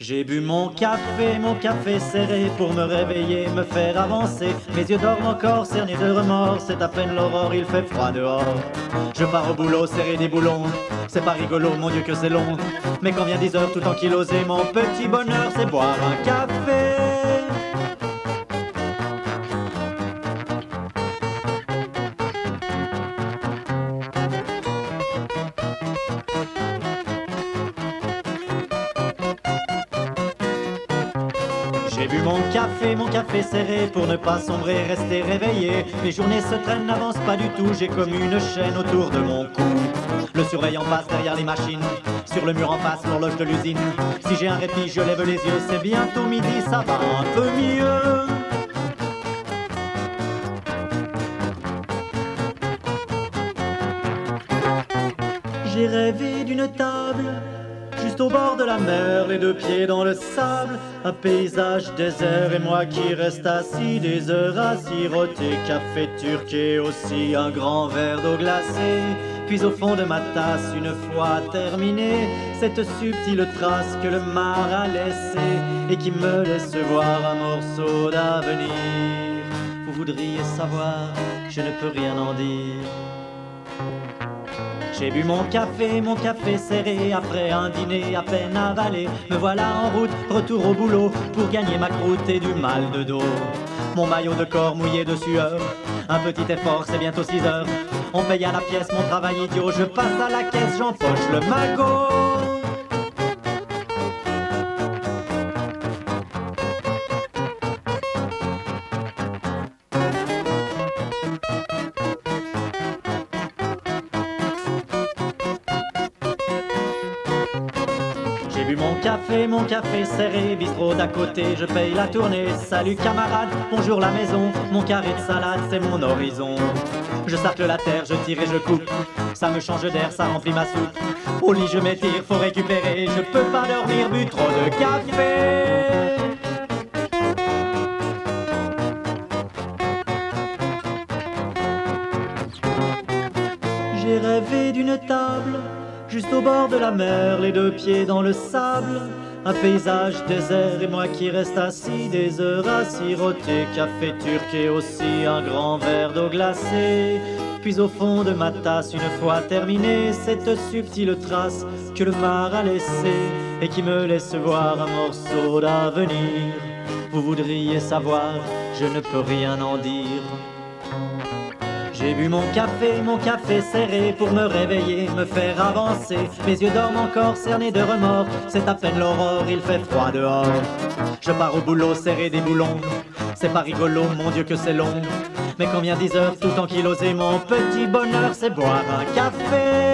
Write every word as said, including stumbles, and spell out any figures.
J'ai bu mon café, mon café serré pour me réveiller, me faire avancer. Mes yeux dorment encore, cernés de remords, c'est à peine l'aurore, il fait froid dehors. Je pars au boulot, serrer des boulons, c'est pas rigolo, mon Dieu que c'est long. Mais quand vient dix heures, tout ankylosé, mon petit bonheur, c'est boire un café. J'ai bu mon café, mon café serré pour ne pas sombrer, rester réveillé. Mes journées se traînent, n'avancent pas du tout, j'ai comme une chaîne autour de mon cou. Le surveillant passe derrière les machines, sur le mur en face, l'horloge de l'usine. Si j'ai un répit, je lève les yeux, c'est bientôt midi, ça va un peu mieux. J'ai rêvé d'une table juste au bord de la mer, les deux pieds dans le sable, un paysage désert et moi qui reste assis des heures à siroter café turc et aussi un grand verre d'eau glacée. Puis au fond de ma tasse, une fois terminée, cette subtile trace que le mar a laissée et qui me laisse voir un morceau d'avenir. Vous voudriez savoir, je ne peux rien en dire. J'ai bu mon café, mon café serré, après un dîner à peine avalé. Me voilà en route, retour au boulot, pour gagner ma croûte et du mal de dos. Mon maillot de corps mouillé de sueur, un petit effort, c'est bientôt six heures. On paye à la pièce mon travail idiot, je passe à la caisse, j'empoche le magot. J'ai bu mon café, mon café serré, bistrot d'à côté, je paye la tournée. Salut camarade, bonjour la maison, mon carré de salade, c'est mon horizon. Je sarcle la terre, je tire et je coupe, ça me change d'air, ça remplit ma soupe. Au lit je m'étire, faut récupérer, je peux pas dormir, bu trop de café. J'ai rêvé d'une table juste au bord de la mer, les deux pieds dans le sable, un paysage désert et moi qui reste assis des heures à siroter café turc et aussi un grand verre d'eau glacée. Puis au fond de ma tasse, une fois terminée, cette subtile trace que le mar a laissée et qui me laisse voir un morceau d'avenir. Vous voudriez savoir, je ne peux rien en dire. J'ai bu mon café, mon café serré pour me réveiller, me faire avancer. Mes yeux dorment encore, cernés de remords, c'est à peine l'aurore, il fait froid dehors. Je pars au boulot, serrer des boulons, c'est pas rigolo, mon Dieu que c'est long. Mais quand vient dix heures, tout ankylosé, mon petit bonheur, c'est boire un café.